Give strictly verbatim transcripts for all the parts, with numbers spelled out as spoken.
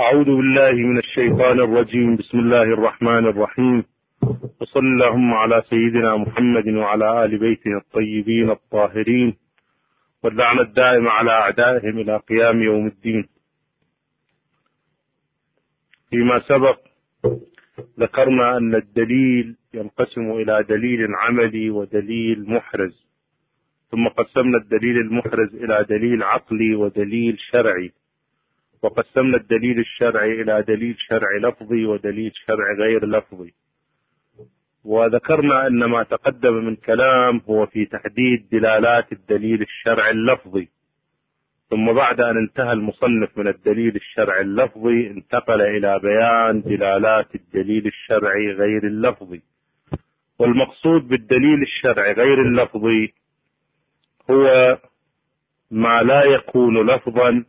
أعوذ بالله من الشيطان الرجيم. بسم الله الرحمن الرحيم، وصل اللهم على سيدنا محمد وعلى آل بيته الطيبين الطاهرين، واللعنة الدائمة على أعدائهم إلى قيام يوم الدين. فيما سبق ذكرنا أن الدليل ينقسم إلى دليل عملي ودليل محرز، ثم قسمنا الدليل المحرز إلى دليل عقلي ودليل شرعي، وقسمنا الدليل الشرعي إلى دليل شرعي لفظي ودليل شرعي غير لفظي. وذكرنا أن ما تقدم من كلام هو في تحديد دلالات الدليل الشرعي اللفظي، ثم بعد أن انتهى المصنف من الدليل الشرعي اللفظي انتقل إلى بيان دلالات الدليل الشرعي غير اللفظي. والمقصود بالدليل الشرعي غير اللفظي هو ما لا يكون لفظا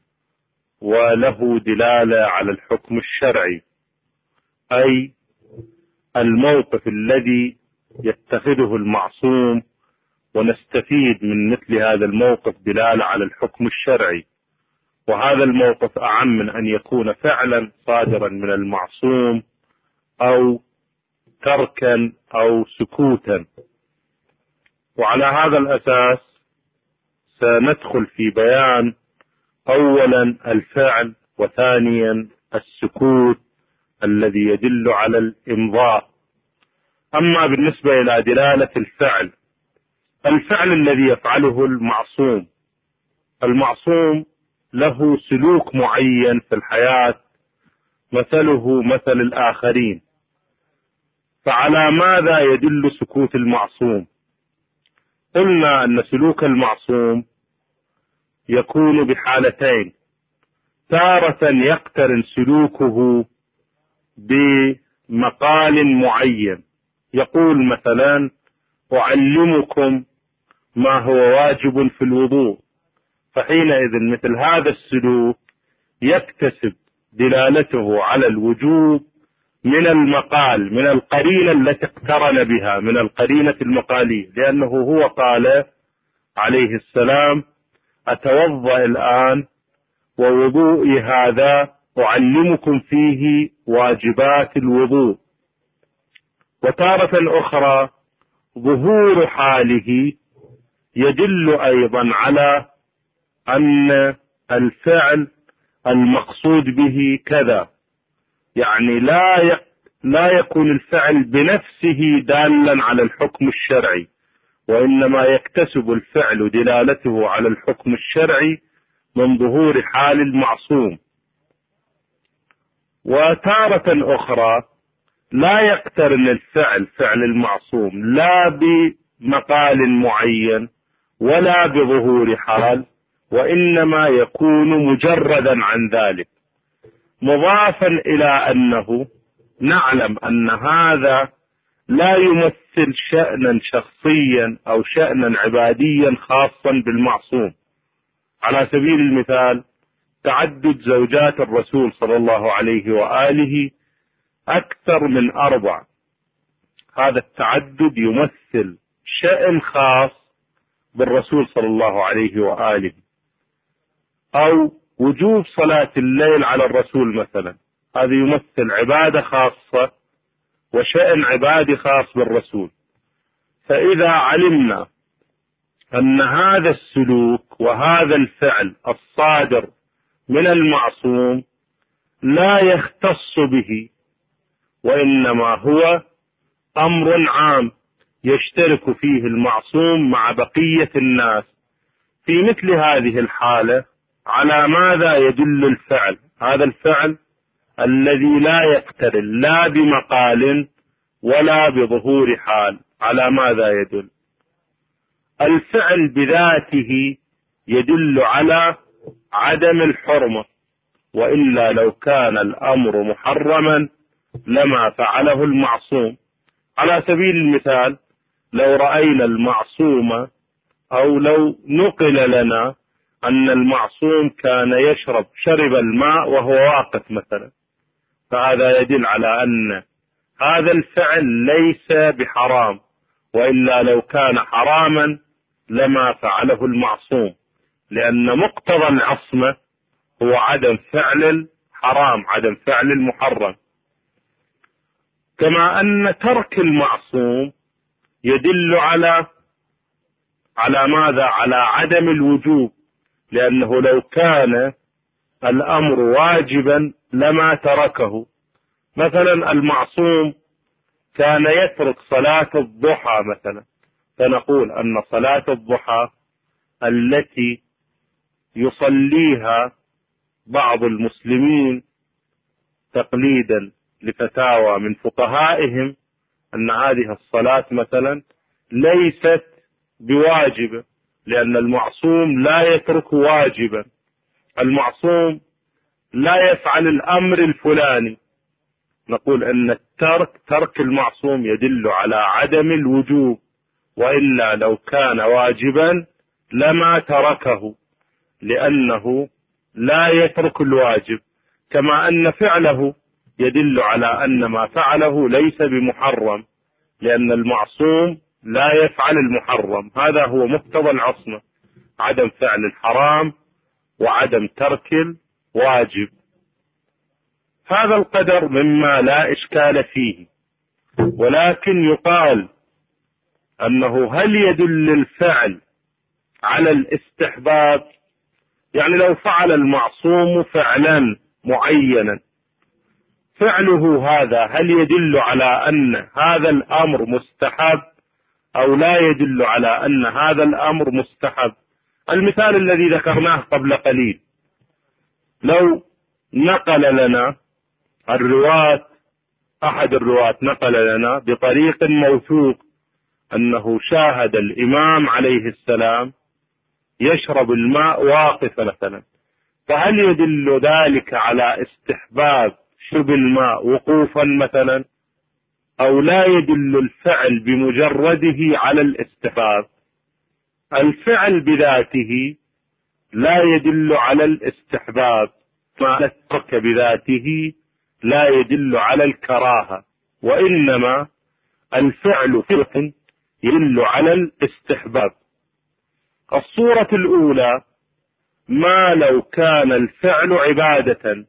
وله دلالة على الحكم الشرعي، أي الموقف الذي يتخذه المعصوم ونستفيد من مثل هذا الموقف دلالة على الحكم الشرعي. وهذا الموقف أعم من أن يكون فعلا صادرا من المعصوم أو تركا أو سكوتا. وعلى هذا الأساس سندخل في بيان أولا الفعل، وثانيا السكوت الذي يدل على الإمضاء. أما بالنسبة إلى دلالة الفعل، الفعل الذي يفعله المعصوم، المعصوم له سلوك معين في الحياة مثله مثل الآخرين، فعلى ماذا يدل سكوت المعصوم؟ قلنا أن سلوك المعصوم يكون بحالتين: تارة يقترن سلوكه بمقال معين، يقول مثلا أعلمكم ما هو واجب في الوضوء، فحينئذ مثل هذا السلوك يكتسب دلالته على الوجوب من المقال، من القرينة التي اقترن بها، من القرينة المقالية، لأنه هو قال عليه السلام: أتوضأ الآن ووضوئي هذا أعلمكم فيه واجبات الوضوء. وتارة أخرى ظهور حاله يدل أيضا على أن الفعل المقصود به كذا، يعني لا لا يكون الفعل بنفسه دالا على الحكم الشرعي، وإنما يكتسب الفعل دلالته على الحكم الشرعي من ظهور حال المعصوم. وتارة أخرى لا يقترن الفعل فعل المعصوم لا بمقال معين ولا بظهور حال، وإنما يكون مجردا عن ذلك، مضافا إلى أنه نعلم أن هذا لا يمثل شأنا شخصيا أو شأنا عباديا خاصا بالمعصوم. على سبيل المثال تعدد زوجات الرسول صلى الله عليه وآله أكثر من أربع، هذا التعدد يمثل شأن خاص بالرسول صلى الله عليه وآله. أو وجوب صلاة الليل على الرسول مثلا، هذا يمثل عبادة خاصة وشأن عبادي خاص بالرسول. فإذا علمنا أن هذا السلوك وهذا الفعل الصادر من المعصوم لا يختص به، وإنما هو أمر عام يشترك فيه المعصوم مع بقية الناس، في مثل هذه الحالة على ماذا يدل الفعل؟ هذا الفعل الذي لا يقترن لا بمقال ولا بظهور حال، على ماذا يدل؟ الفعل بذاته يدل على عدم الحرمة، وإلا لو كان الأمر محرما لما فعله المعصوم. على سبيل المثال لو رأينا المعصوم أو لو نقل لنا أن المعصوم كان يشرب شرب الماء وهو واقف مثلا، فهذا يدل على أن هذا الفعل ليس بحرام، وإلا لو كان حراما لما فعله المعصوم، لأن مقتضى العصمة هو عدم فعل الحرام، عدم فعل المحرم. كما أن ترك المعصوم يدل على على ماذا؟ على عدم الوجوب، لأنه لو كان الأمر واجبا لما تركه. مثلا المعصوم كان يترك صلاة الضحى مثلا، فنقول أن صلاة الضحى التي يصليها بعض المسلمين تقليدا لفتاوى من فقهائهم أن هذه الصلاة مثلا ليست بواجبة، لأن المعصوم لا يترك واجبا. المعصوم لا يفعل الأمر الفلاني، نقول أن الترك ترك المعصوم يدل على عدم الوجوب، وإلا لو كان واجبا لما تركه، لأنه لا يترك الواجب. كما أن فعله يدل على أن ما فعله ليس بمحرم، لأن المعصوم لا يفعل المحرم. هذا هو مقتضى العصمة، عدم فعل الحرام وعدم ترك الواجب. هذا القدر مما لا إشكال فيه، ولكن يقال أنه هل يدل الفعل على الاستحباب؟ يعني لو فعل المعصوم فعلا معينا، فعله هذا هل يدل على أن هذا الأمر مستحب أو لا يدل على أن هذا الأمر مستحب؟ المثال الذي ذكرناه قبل قليل، لو نقل لنا الرواة أحد الرواة نقل لنا بطريق موثوق أنه شاهد الإمام عليه السلام يشرب الماء واقفا مثلا، فهل يدل ذلك على استحباب شرب الماء وقوفا مثلا، أو لا يدل الفعل بمجرده على الاستحباب؟ الفعل بذاته لا يدل على الاستحباب، ما الترك بذاته لا يدل على الكراهة، وإنما الفعل فعل يدل على الاستحباب. الصورة الأولى ما لو كان الفعل عبادة،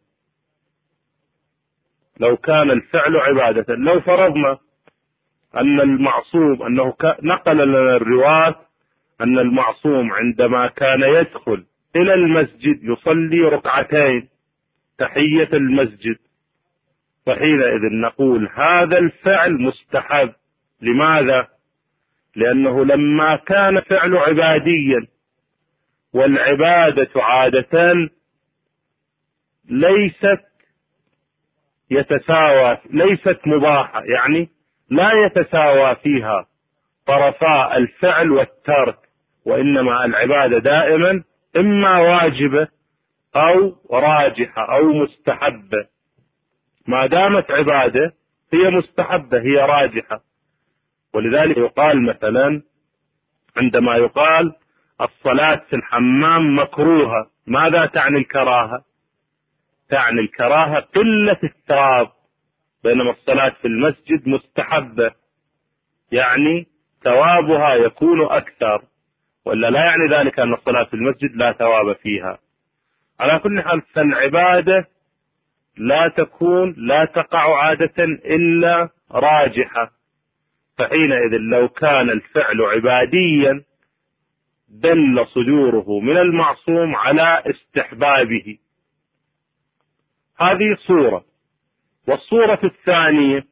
لو كان الفعل عبادة لو فرضنا أن المعصوم أنه نقل لنا الرواة أن المعصوم عندما كان يدخل إلى المسجد يصلي ركعتين تحية المسجد، فحينئذ نقول هذا الفعل مستحب. لماذا؟ لأنه لما كان فعل عباديا، والعبادة عادة ليست يتساوى ليست مباحة، يعني لا يتساوى فيها طرفا الفعل والترك، وإنما العبادة دائما إما واجبة أو راجحة أو مستحبة. ما دامت عبادة هي مستحبة، هي راجحة. ولذلك يقال مثلا عندما يقال الصلاة في الحمام مكروهة، ماذا تعني الكراهة؟ تعني الكراهة قلة الثواب، بينما الصلاة في المسجد مستحبة، يعني ثوابها يكون أكثر، ولا لا يعني ذلك أن الصلاة في المسجد لا ثواب فيها. على كل حال فالعبادة لا تكون لا تقع عادة إلا راجحة، فحينئذ لو كان الفعل عباديا دل صدوره من المعصوم على استحبابه. هذه صورة. والصورة الثانية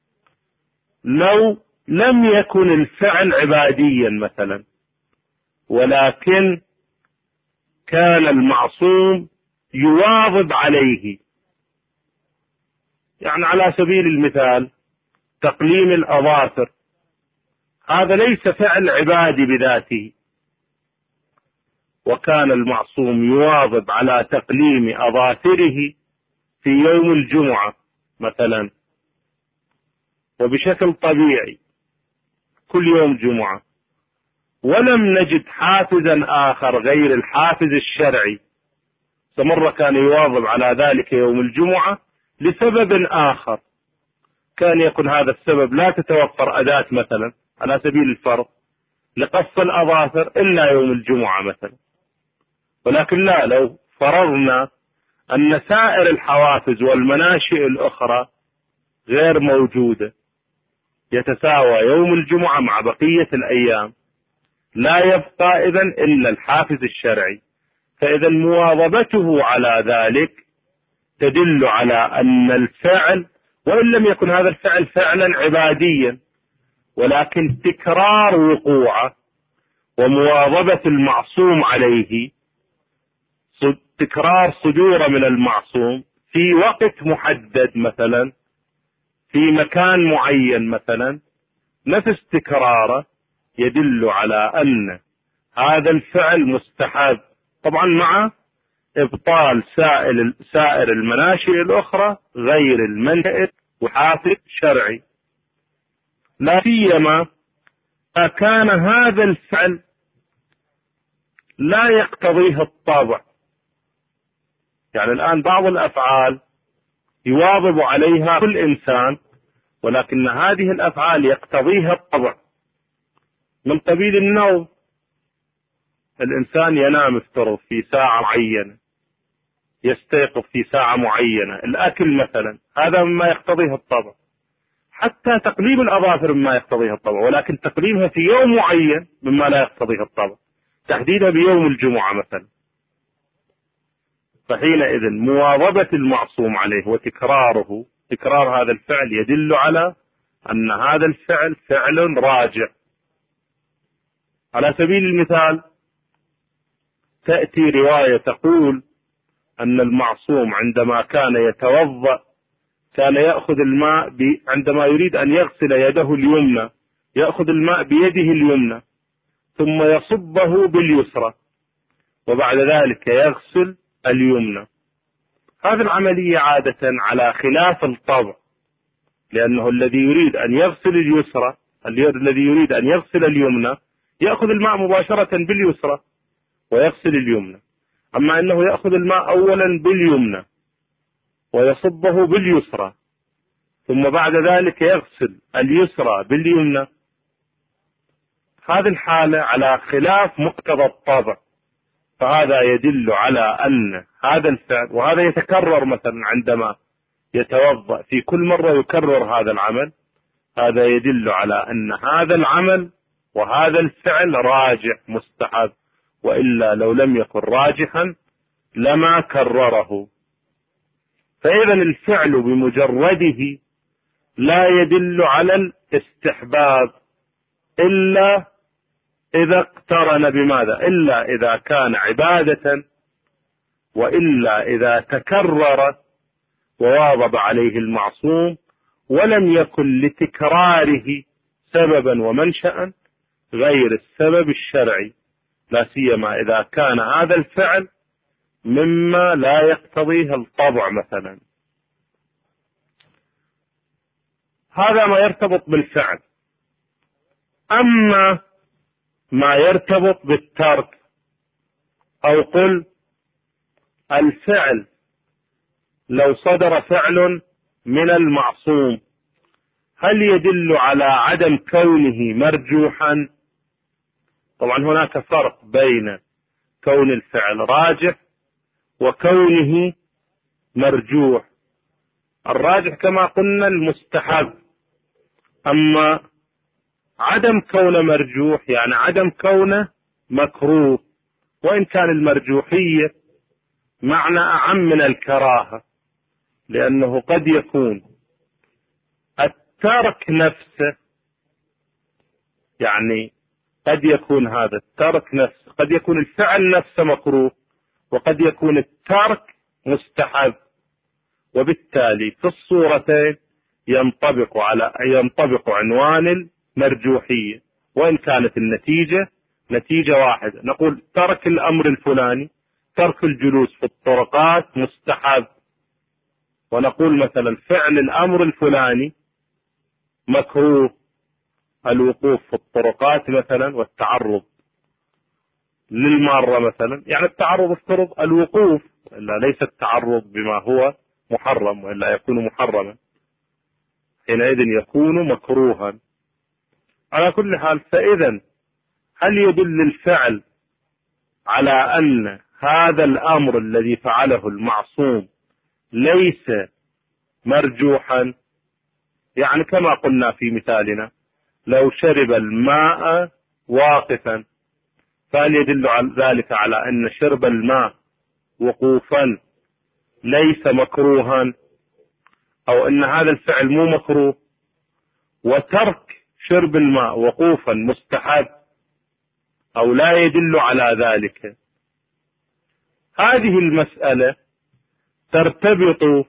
لو لم يكن الفعل عباديا مثلا، ولكن كان المعصوم يواظب عليه، يعني على سبيل المثال تقليم الأظافر، هذا ليس فعل عبادي بذاته، وكان المعصوم يواظب على تقليم أظافره في يوم الجمعة مثلا، وبشكل طبيعي كل يوم جمعة، ولم نجد حافزا آخر غير الحافز الشرعي، فمرة كان يواظب على ذلك يوم الجمعة لسبب آخر، كان يكون هذا السبب لا تتوفر أداة مثلا على سبيل الفرض لقص الأظافر إلا يوم الجمعة مثلا. ولكن لا، لو فرضنا أن سائر الحوافز والمناشئ الأخرى غير موجودة، يتساوى يوم الجمعة مع بقية الأيام، لا يبقى إذن إلا الحافز الشرعي. فإذا مواظبته على ذلك تدل على أن الفعل، وإن لم يكن هذا الفعل فعلا عباديا، ولكن تكرار وقوعه ومواظبة المعصوم عليه، تكرار صدوره من المعصوم في وقت محدد مثلا في مكان معين مثلا، نفس تكراره يدل على أن هذا الفعل مستحب، طبعا مع إبطال سائر سائر المناشئ الأخرى غير المنشئ وحافز شرعي، لا سيما كان هذا الفعل لا يقتضيه الطبع. يعني الآن بعض الأفعال يواظب عليها كل إنسان، ولكن هذه الأفعال يقتضيها الطبع، من قبيل النوم. الإنسان ينام افترض في ساعة معينة، يستيقظ في ساعة معينة، الأكل مثلا هذا مما يقتضيه الطبع، حتى تقليم الأظافر مما يقتضيه الطبع، ولكن تقليمها في يوم معين مما لا يقتضيه الطبع، تحديدها بيوم الجمعة مثلا. فحينئذ مواظبة المعصوم عليه وتكراره، تكرار هذا الفعل يدل على أن هذا الفعل فعل راجع. على سبيل المثال تأتي رواية تقول أن المعصوم عندما كان يتوضأ كان يأخذ الماء عندما يريد أن يغسل يده اليمنى يأخذ الماء بيده اليمنى ثم يصبه باليسرى وبعد ذلك يغسل اليمنى. هذه العملية عادة على خلاف الطبع، لأنه الذي يريد أن يغسل اليسرى الذي يريد أن يغسل اليمنى يأخذ الماء مباشرة باليسرى ويغسل اليمنى، أما أنه يأخذ الماء أولا باليمنى ويصبه باليسرى ثم بعد ذلك يغسل اليسرى باليمنى، هذه الحالة على خلاف مقتضى الطبع. فهذا يدل على أن هذا الفعل، وهذا يتكرر مثلا عندما يتوضأ في كل مرة يكرر هذا العمل، هذا يدل على أن هذا العمل وهذا الفعل راجح مستحب، وإلا لو لم يكن راجحا لما كرره. فإذا الفعل بمجرده لا يدل على الاستحباب إلا إذا اقترن بماذا؟ إلا إذا كان عبادة، وإلا إذا تكرر وواظب عليه المعصوم ولم يكن لتكراره سببا ومنشأ غير السبب الشرعي، لا سيما إذا كان هذا الفعل مما لا يقتضيه الطبع مثلا. هذا ما يرتبط بالفعل. أما ما يرتبط بالترك، أو قل الفعل لو صدر فعل من المعصوم هل يدل على عدم كونه مرجوحا؟ طبعا هناك فرق بين كون الفعل راجح وكونه مرجوح. الراجح كما قلنا المستحب، أما عدم كونه مرجوح يعني عدم كونه مكروه، وإن كان المرجوحية معنى أعم من الكراهة، لأنه قد يكون الترك نفسه، يعني قد يكون هذا الترك نفسه، قد يكون الفعل نفسه مكروه، وقد يكون الترك مستحب، وبالتالي في الصورتين ينطبق على ينطبق عنوان المرجوحية، وإن كانت النتيجة نتيجة واحدة. نقول ترك الأمر الفلاني، ترك الجلوس في الطرقات مستحب، ونقول مثلا فعل الأمر الفلاني مكروه، الوقوف في الطرقات مثلا والتعرض للمارة مثلا، يعني التعرض افترض الوقوف، إلا ليس التعرض بما هو محرم، وإلا يكون محرما، حينئذ يكون مكروها. على كل حال، فإذا هل يدل الفعل على أن هذا الأمر الذي فعله المعصوم ليس مرجوحا، يعني كما قلنا في مثالنا لو شرب الماء واقفا، فهل يدل على ذلك على أن شرب الماء وقوفا ليس مكروها، أو أن هذا الفعل مو مكروه، وترك شرب الماء وقوفا مستحب، أو لا يدل على ذلك؟ هذه المسألة ترتبط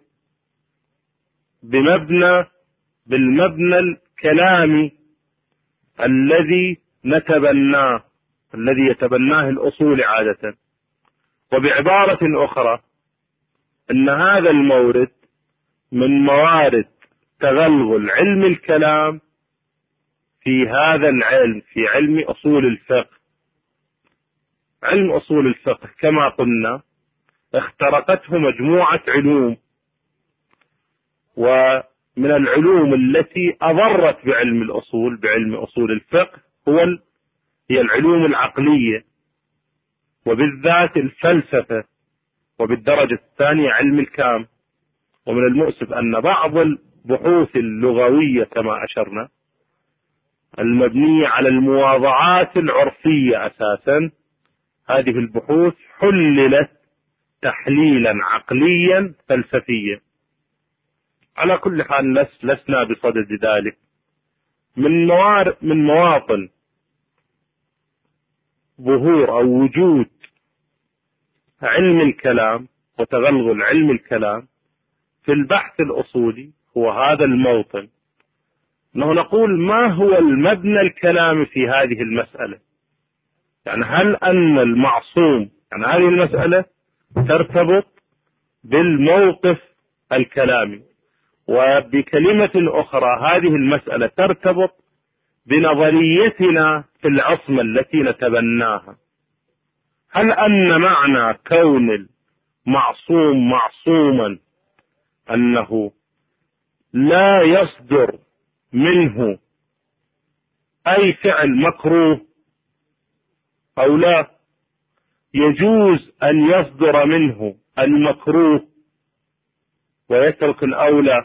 بمبنى بالمبنى الكلامي الذي نتبناه، الذي يتبناه الأصول عادة. وبعبارة أخرى أن هذا المورد من موارد تغلغل علم الكلام في هذا العلم، في علم أصول الفقه. علم أصول الفقه كما قلنا اخترقته مجموعة علوم، ومن العلوم التي أضرت بعلم الأصول بعلم أصول الفقه هو هي العلوم العقلية، وبالذات الفلسفة، وبالدرجة الثانية علم الكلام. ومن المؤسف أن بعض البحوث اللغوية كما أشرنا المبنية على المواضعات العرفية أساسا، هذه البحوث حللت تحليلا عقليا فلسفيا. على كل حال لس لسنا بصدد ذلك. من موار من مواطن ظهور أو وجود علم الكلام وتغلغل علم الكلام في البحث الأصولي هو هذا الموطن، أنه نقول ما هو المبنى الكلامي في هذه المسألة. يعني هل أن المعصوم، يعني هذه المسألة ترتبط بالموقف الكلامي، وبكلمة أخرى هذه المسألة ترتبط بنظريتنا في العصمة التي نتبناها. هل أن معنى كون المعصوم معصوما أنه لا يصدر منه أي فعل مكروه، أو لا يجوز أن يصدر منه المكروه ويترك الأولى،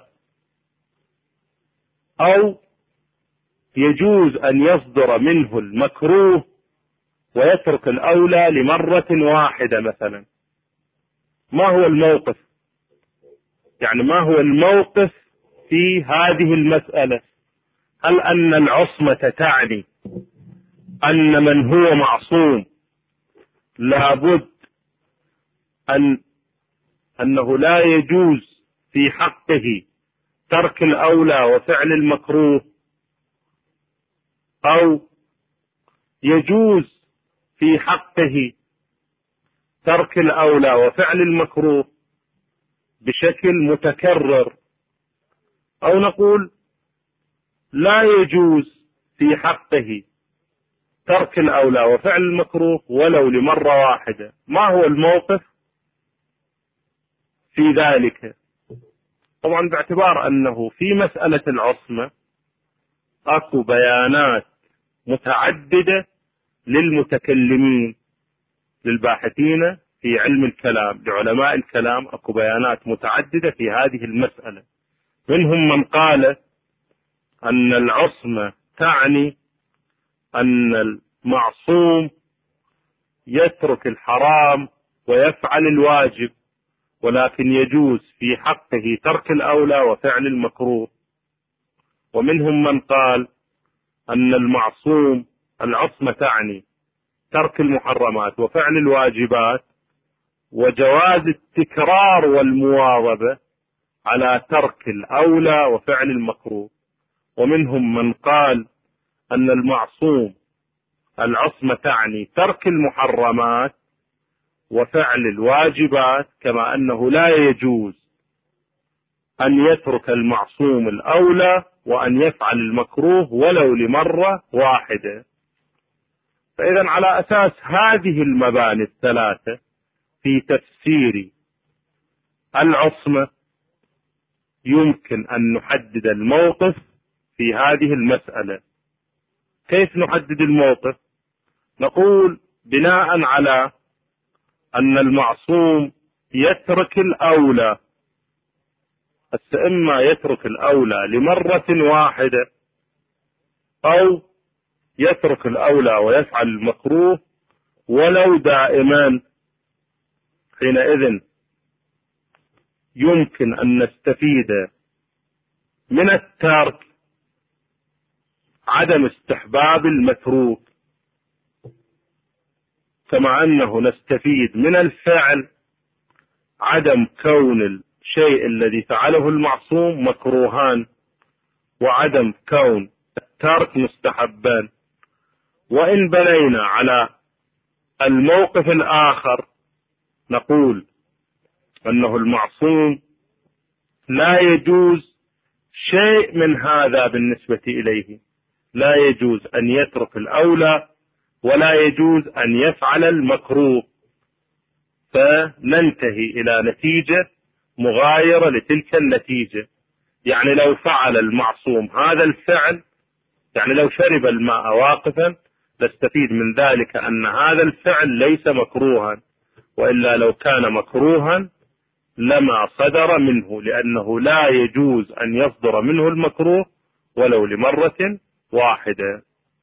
أو يجوز أن يصدر منه المكروه ويترك الأولى لمرة واحدة مثلا؟ ما هو الموقف؟ يعني ما هو الموقف في هذه المسألة؟ هل أن العصمة تعني أن من هو معصوم لابد أن أنه لا يجوز في حقه ترك الأولى وفعل المكروه، أو يجوز في حقه ترك الأولى وفعل المكروه بشكل متكرر، أو نقول لا يجوز في حقه ترك الأولى وفعل المكروه ولو لمرة واحدة؟ ما هو الموقف في ذلك؟ طبعا باعتبار أنه في مسألة العصمة أكو بيانات متعددة للمتكلمين، للباحثين في علم الكلام، لعلماء الكلام، أكو بيانات متعددة في هذه المسألة. منهم من قال أن العصمة تعني أن المعصوم يترك الحرام ويفعل الواجب، ولكن يجوز في حقه ترك الأولى وفعل المكروه. ومنهم من قال أن المعصوم العصمة تعني ترك المحرمات وفعل الواجبات، وجواز التكرار والمواظبة على ترك الأولى وفعل المكروه. ومنهم من قال أن المعصوم العصمة تعني ترك المحرمات وفعل الواجبات، كما أنه لا يجوز أن يترك المعصوم الأولى وأن يفعل المكروه ولو لمرة واحدة. فإذا على أساس هذه المباني الثلاثة في تفسير العصمة يمكن أن نحدد الموقف في هذه المسألة. كيف نحدد الموقف؟ نقول بناء على أن المعصوم يترك الأولى، بس إما يترك الأولى لمرة واحدة أو يترك الأولى ويفعل المكروه ولو دائما. حينئذ يمكن أن نستفيد من الترك عدم استحباب المتروك، كما أنه نستفيد من الفعل عدم كون الشيء الذي فعله المعصوم مكروهان، وعدم كون الترك مستحبان. وإن بنينا على الموقف الآخر نقول أنه المعصوم لا يجوز شيء من هذا بالنسبة إليه، لا يجوز أن يترك الأولى ولا يجوز أن يفعل المكروه، فننتهي إلى نتيجة مغايرة لتلك النتيجة. يعني لو فعل المعصوم هذا الفعل، يعني لو شرب الماء واقفا، نستفيد من ذلك أن هذا الفعل ليس مكروها، وإلا لو كان مكروها لما صدر منه، لأنه لا يجوز أن يصدر منه المكروه ولو لمرة واحدة.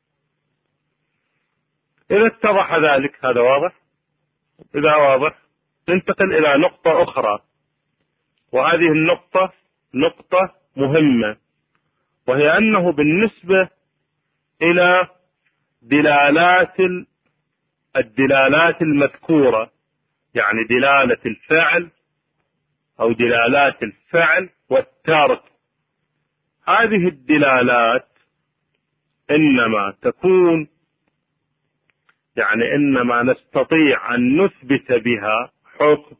إذا اتضح ذلك، هذا واضح؟ إذا واضح ننتقل إلى نقطة أخرى، وهذه النقطة نقطة مهمة، وهي أنه بالنسبة إلى دلالات الدلالات المذكورة، يعني دلالة الفعل أو دلالات الفعل والترك، هذه الدلالات إنما تكون، يعني إنما نستطيع أن نثبت بها حكم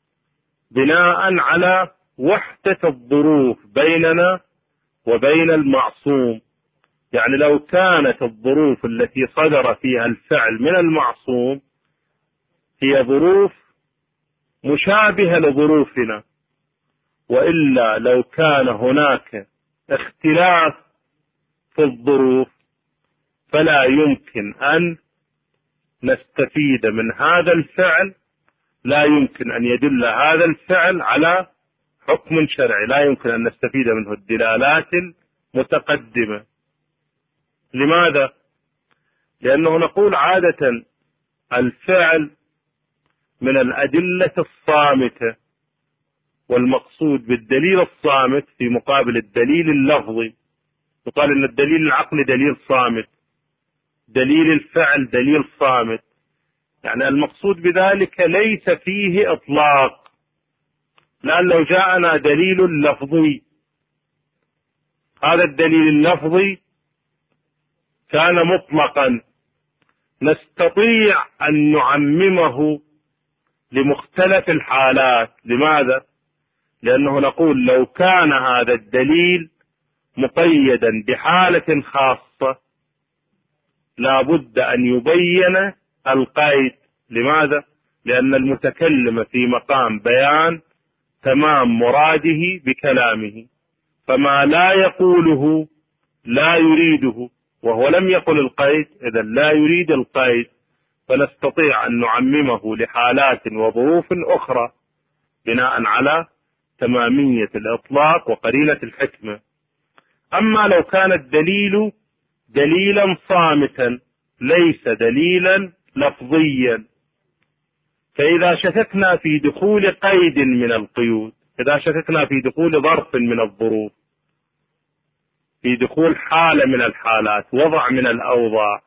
بناء على وحدة الظروف بيننا وبين المعصوم. يعني لو كانت الظروف التي صدر فيها الفعل من المعصوم هي ظروف مشابهة لظروفنا، وإلا لو كان هناك اختلاف في الظروف فلا يمكن أن نستفيد من هذا الفعل، لا يمكن أن يدل هذا الفعل على حكم شرعي، لا يمكن أن نستفيد منه الدلالات المتقدمة. لماذا؟ لأنه نقول عادة الفعل من الأدلة الصامتة، والمقصود بالدليل الصامت في مقابل الدليل اللفظي، يقال أن الدليل العقلي دليل صامت، دليل الفعل دليل صامت، يعني المقصود بذلك ليس فيه إطلاق. لأن لو جاءنا دليل لفظي، هذا الدليل اللفظي كان مطلقا، نستطيع أن نعممه لمختلف الحالات. لماذا؟ لأنه نقول لو كان هذا الدليل مقيدا بحالة خاصة لا بد أن يبين القيد. لماذا؟ لأن المتكلم في مقام بيان تمام مراده بكلامه، فما لا يقوله لا يريده، وهو لم يقل القيد، إذا لا يريد القيد، فنستطيع أن نعممه لحالات وظروف أخرى بناء على تمامية الإطلاق وقرينة الحكمة. أما لو كان الدليل دليلا صامتا ليس دليلا لفظيا، فإذا شككنا في دخول قيد من القيود، إذا شككنا في دخول ظرف من الظروف، في دخول حالة من الحالات، وضع من الأوضاع،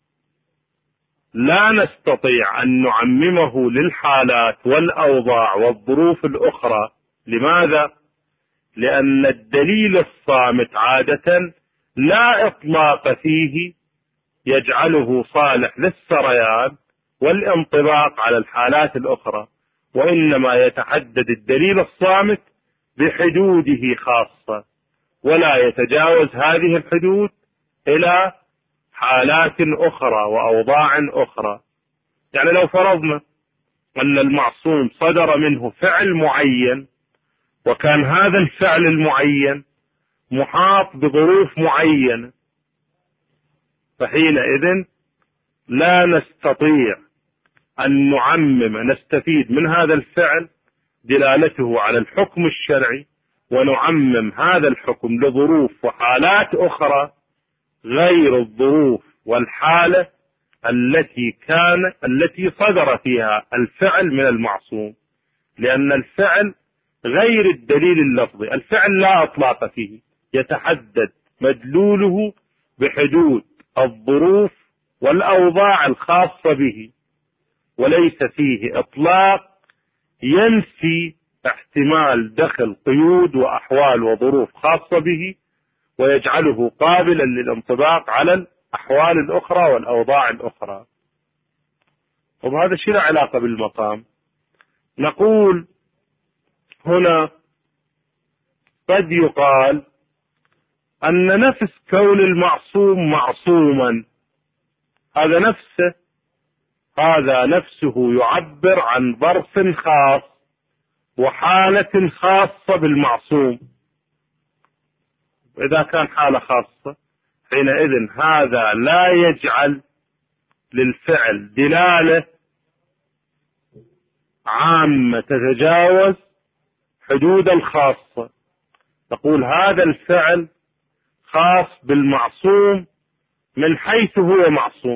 لا نستطيع أن نعممه للحالات والأوضاع والظروف الأخرى. لماذا؟ لأن الدليل الصامت عادة لا إطلاق فيه يجعله صالح للسريان والانطباق على الحالات الأخرى، وإنما يتحدد الدليل الصامت بحدوده خاصة، ولا يتجاوز هذه الحدود إلى حالات أخرى وأوضاع أخرى. يعني لو فرضنا أن المعصوم صدر منه فعل معين، وكان هذا الفعل المعين محاط بظروف معينة، فحينئذ لا نستطيع أن نعمم نستفيد من هذا الفعل دلالته على الحكم الشرعي، ونعمم هذا الحكم لظروف وحالات أخرى غير الظروف والحالة التي كان التي صدر فيها الفعل من المعصوم، لأن الفعل غير الدليل اللفظي. الفعل لا إطلاق فيه، يتحدد مدلوله بحدود الظروف والأوضاع الخاصة به، وليس فيه إطلاق ينفي احتمال دخل قيود وأحوال وظروف خاصة به ويجعله قابلا للانطباق على الأحوال الأخرى والأوضاع الأخرى. وهذا شيء له علاقة بالمقام. نقول هنا قد يقال أن نفس كون المعصوم معصوما هذا نفسه هذا نفسه يعبر عن ظرف خاص وحالة خاصة بالمعصوم. إذا كان حالة خاصة حينئذ هذا لا يجعل للفعل دلالة عامة تتجاوز حدود الخاصة. نقول هذا الفعل خاص بالمعصوم من حيث هو معصوم،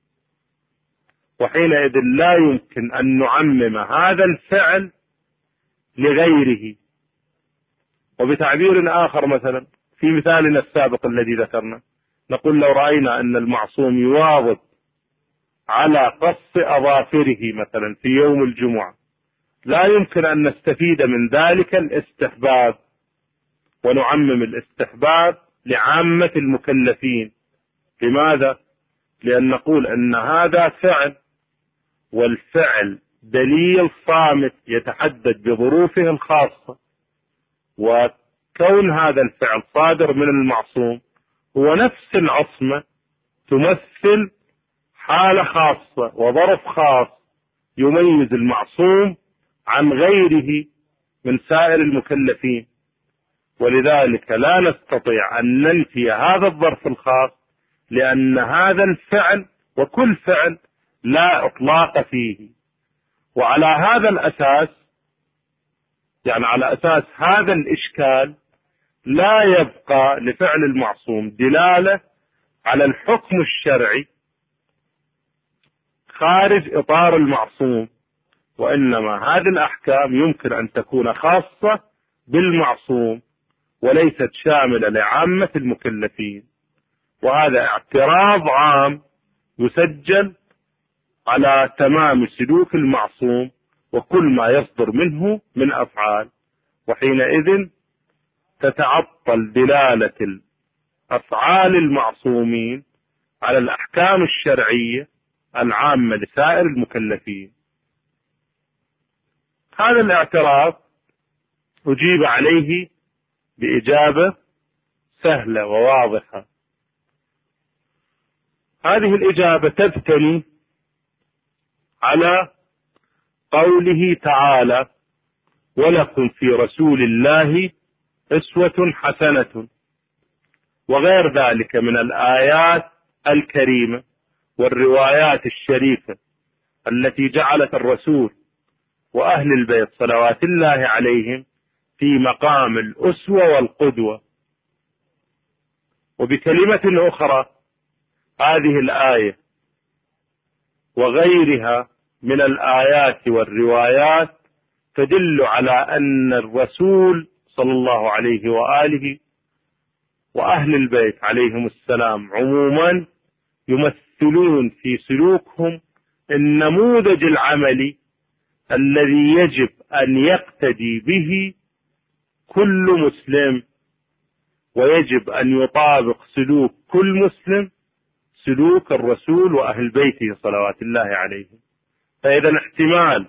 وحينئذ لا يمكن أن نعمم هذا الفعل لغيره. وبتعبير آخر مثلا في مثالنا السابق الذي ذكرنا، نقول لو رأينا أن المعصوم يواظب على قص أظافره مثلا في يوم الجمعة، لا يمكن أن نستفيد من ذلك الاستحباب ونعمم الاستحباب لعامة المكلفين. لماذا؟ لأن نقول أن هذا فعل، والفعل دليل صامت يتحدد بظروفه الخاصة، وكون هذا الفعل صادر من المعصوم هو نفس العصمة تمثل حالة خاصة وظرف خاص يميز المعصوم عن غيره من سائر المكلفين، ولذلك لا نستطيع أن ننفي هذا الظرف الخاص، لأن هذا الفعل وكل فعل لا إطلاق فيه. وعلى هذا الأساس، يعني على أساس هذا الإشكال، لا يبقى لفعل المعصوم دلالة على الحكم الشرعي خارج إطار المعصوم، وإنما هذه الأحكام يمكن أن تكون خاصة بالمعصوم وليست شاملة لعامة المكلفين. وهذا اعتراض عام يسجل على تمام سلوك المعصوم وكل ما يصدر منه من أفعال، وحينئذ تتعطل دلالة أفعال المعصومين على الأحكام الشرعية العامة لسائر المكلفين. هذا الاعتراض أجيب عليه بإجابة سهلة وواضحة. هذه الإجابة تبتني على قوله تعالى: ولكم في رسول الله أسوة حسنة، وغير ذلك من الآيات الكريمة والروايات الشريفة التي جعلت الرسول وأهل البيت صلوات الله عليهم في مقام الأسوة والقدوة. وبكلمة أخرى، هذه الآية وغيرها من الآيات والروايات تدل على أن الرسول صلى الله عليه وآله وأهل البيت عليهم السلام عموما يمثلون في سلوكهم النموذج العملي الذي يجب أن يقتدي به كل مسلم، ويجب أن يطابق سلوك كل مسلم سلوك الرسول وأهل بيته صلوات الله عليهم. فإذا احتمال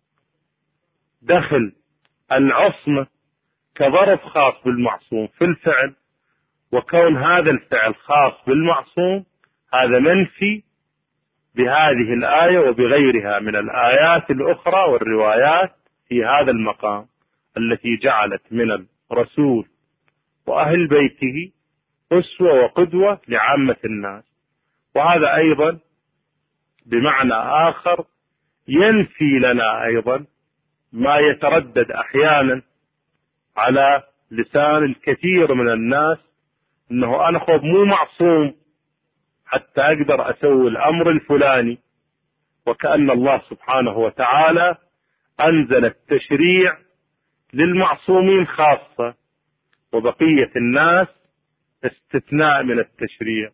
دخل العصمة كظرف خاص بالمعصوم في الفعل، وكون هذا الفعل خاص بالمعصوم، هذا منفي بهذه الآية وبغيرها من الآيات الأخرى والروايات في هذا المقام التي جعلت من الرسول وأهل بيته أسوة وقدوة لعامة الناس. وهذا أيضا بمعنى آخر ينفي لنا أيضا ما يتردد أحيانا على لسان الكثير من الناس، أنه أنا خب مو معصوم حتى أقدر أسوي الأمر الفلاني، وكأن الله سبحانه وتعالى أنزل التشريع للمعصومين خاصة، وبقية الناس استثناء من التشريع.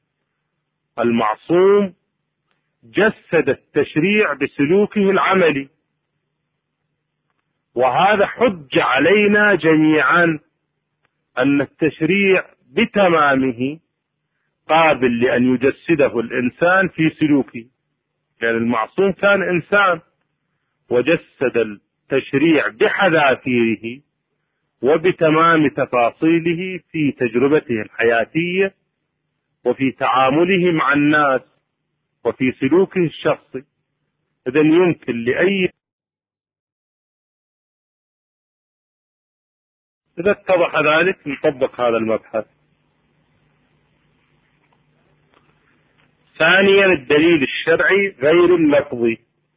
المعصوم جسد التشريع بسلوكه العملي، وهذا حج علينا جميعا أن التشريع بتمامه قابل لأن يجسده الإنسان في سلوكه، لأن المعصوم كان إنسان وجسد التشريع بحذافيره وبتمام تفاصيله في تجربته الحياتية وفي تعامله مع الناس وفي سلوكه الشخصي. إذن يمكن لأي إذا اتضح ذلك نطبق هذا المبحث. ثانيا الدليل الشرعي غير اللفظي.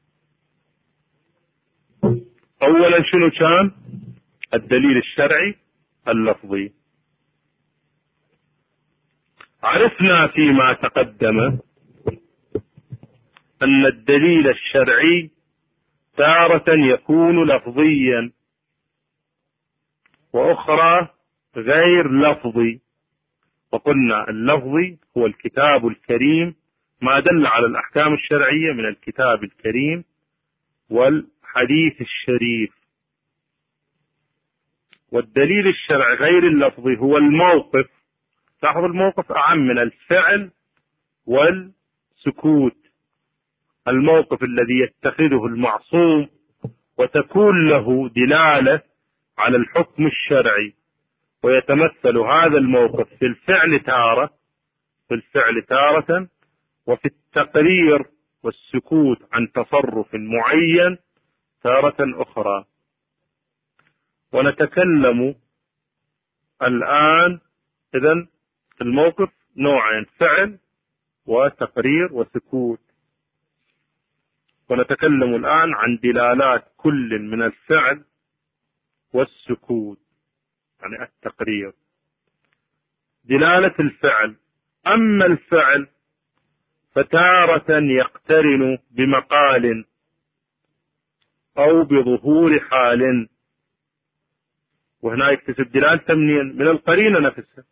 أولا شنو كان؟ الدليل الشرعي اللفظي. عرفنا فيما تقدم أن الدليل الشرعي تارة يكون لفظيا وأخرى غير لفظي، وقلنا اللفظي هو الكتاب الكريم، ما دل على الأحكام الشرعية من الكتاب الكريم والحديث الشريف. والدليل الشرعي غير اللفظي هو الموقف. لاحظ الموقف أعم من الفعل والسكوت. الموقف الذي يتخذه المعصوم وتكون له دلالة على الحكم الشرعي، ويتمثل هذا الموقف في الفعل تارة في الفعل تارة وفي التقرير والسكوت عن تصرف معين تارة أخرى. ونتكلم الآن إذن الموقف نوعين: فعل وتقرير وسكوت. ونتكلم الآن عن دلالات كل من الفعل والسكوت، يعني التقرير. دلالة الفعل: أما الفعل فتارة يقترن بمقال أو بظهور حال، وهنا يكتسب دلالة منين؟ من القرينة نفسها.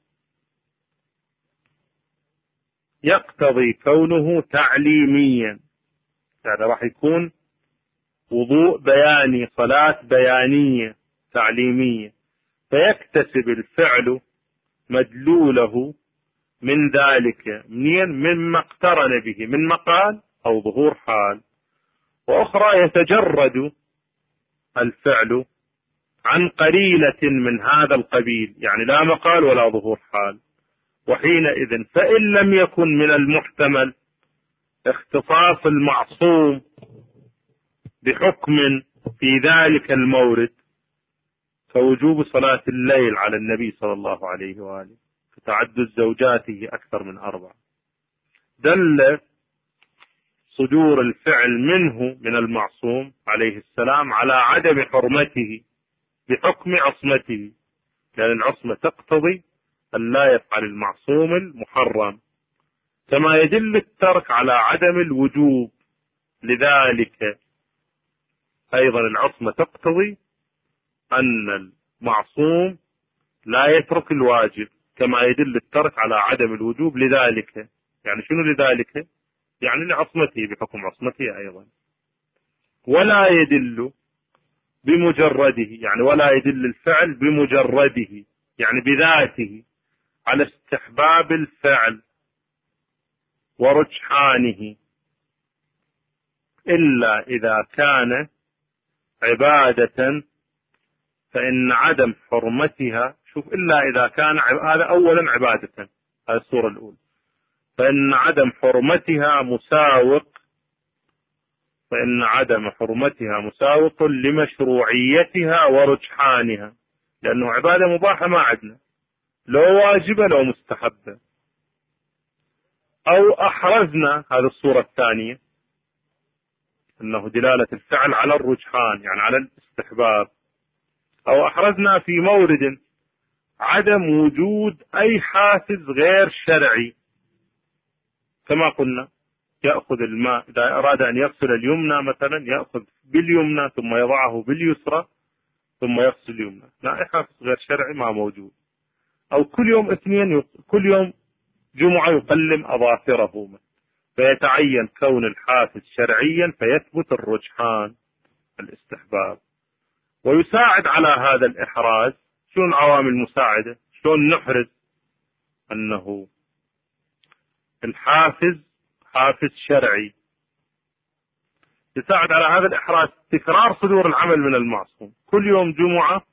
يقتضي كونه تعليميا، يعني راح يكون وضوء بياني، صلاة بيانية تعليمية، فيكتسب الفعل مدلوله من ذلك منين؟ مما اقترن به من مقال أو ظهور حال. وأخرى يتجرد الفعل عن قرينة من هذا القبيل، يعني لا مقال ولا ظهور حال. وحينئذ فإن لم يكن من المحتمل اختصاص المعصوم بحكم في ذلك المورد، كوجوب صلاة الليل على النبي صلى الله عليه وآله، فتعدد زوجاته أكثر من أربع، دل صدور الفعل منه من المعصوم عليه السلام على عدم حرمته بحكم عصمته، لأن العصمة تقتضي أن لا يفعل المعصوم المحرم، كما يدل الترك على عدم الوجوب. لذلك أيضا العصمة تقتضي أن المعصوم لا يترك الواجب، كما يدل الترك على عدم الوجوب. لذلك يعني شنو لذلك؟ يعني لعصمته بحكم عصمته أيضا. ولا يدل بمجرده، يعني ولا يدل الفعل بمجرده، يعني بذاته، على استحباب الفعل ورجحانه، إلا إذا كان عبادة فإن عدم حرمتها، شوف، إلا إذا كان هذا أولا عبادة، هذه الصورة الأولى، فإن عدم حرمتها مساوق فإن عدم حرمتها مساوق لمشروعيتها ورجحانها، لأنه عبادة مباحة ما عندنا، لو واجبة لو مستحبة. أو أحرزنا، هذه الصورة الثانية، أنه دلالة الفعل على الرجحان يعني على الاستحباب، أو أحرزنا في مورد عدم وجود أي حافز غير شرعي، كما قلنا يأخذ الماء إذا أراد أن يغسل اليمنى مثلا يأخذ باليمنى ثم يضعه باليسرى ثم يغسل اليمنى، لا حافز غير شرعي ما موجود. أو كل يوم اثنين كل يوم جمعة يقلم أظافره، فيتعين كون الحافز شرعيا فيثبت الرجحان الاستحباب. ويساعد على هذا الإحراز شنو العوامل المساعدة؟ شلون نحرز أنه الحافز حافز شرعي؟ يساعد على هذا الإحراز تكرار صدور العمل من المعصوم، كل يوم جمعة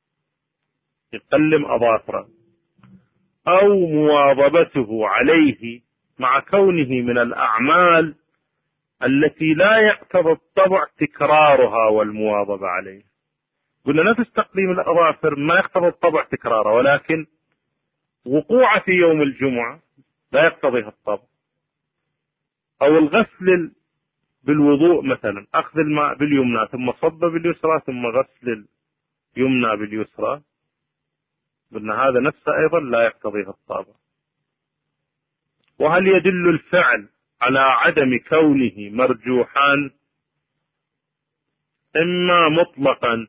يقلم أظافره، أو مواظبته عليه مع كونه من الأعمال التي لا يقتضي الطبع تكرارها والمواظبة عليه. قلنا نفس تقليم الأظافر ما يقتضي الطبع تكراره، ولكن وقوعه في يوم الجمعة لا يقتضيها الطبع. أو الغسل بالوضوء مثلا، أخذ الماء باليمنى ثم صب باليسرى ثم غسل اليمنى باليسرى، قلنا هذا نفسه أيضا لا يقتضيها الطبع. وهل يدل الفعل على عدم كونه مرجوحا؟ إما مطلقا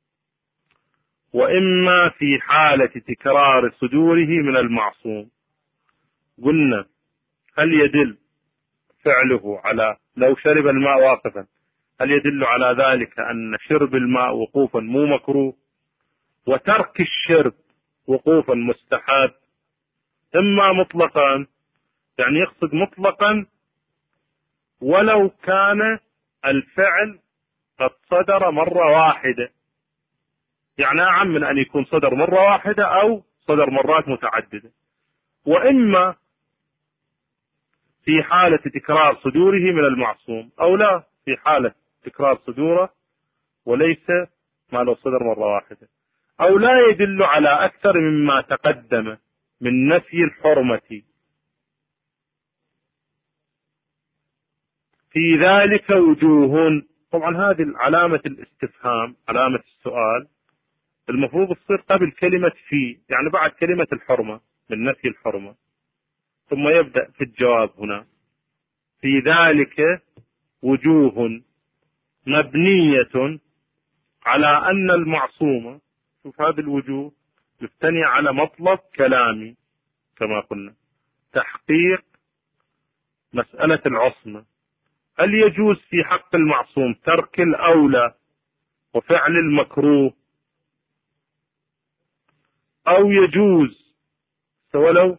وإما في حالة تكرار صدوره من المعصوم. قلنا هل يدل فعله على لو شرب الماء واقفا هل يدل على ذلك أن شرب الماء وقوفا مو مكروه وترك الشرب وقوفا مستحب؟ إما مطلقا يعني يقصد مطلقا ولو كان الفعل قد صدر مرة واحدة، يعني أعم من أن يكون صدر مرة واحدة أو صدر مرات متعددة. وإما في حالة تكرار صدوره من المعصوم، أو لا في حالة تكرار صدوره وليس ما لو صدر مرة واحدة. أو لا يدل على أكثر مما تقدم من نفي الحرمة، في ذلك وجوه. طبعا هذه علامة الاستفهام، علامة السؤال، المفروض تصير قبل كلمة في، يعني بعد كلمة الحرمة من نفي الحرمة، ثم يبدأ في الجواب هنا في ذلك وجوه مبنية على أن المعصوم، شوف هذه الوجوه يبتني على مطلب كلامي كما قلنا تحقيق مسألة العصمة. هل يجوز في حق المعصوم ترك الأولى وفعل المكروه، أو يجوز ولو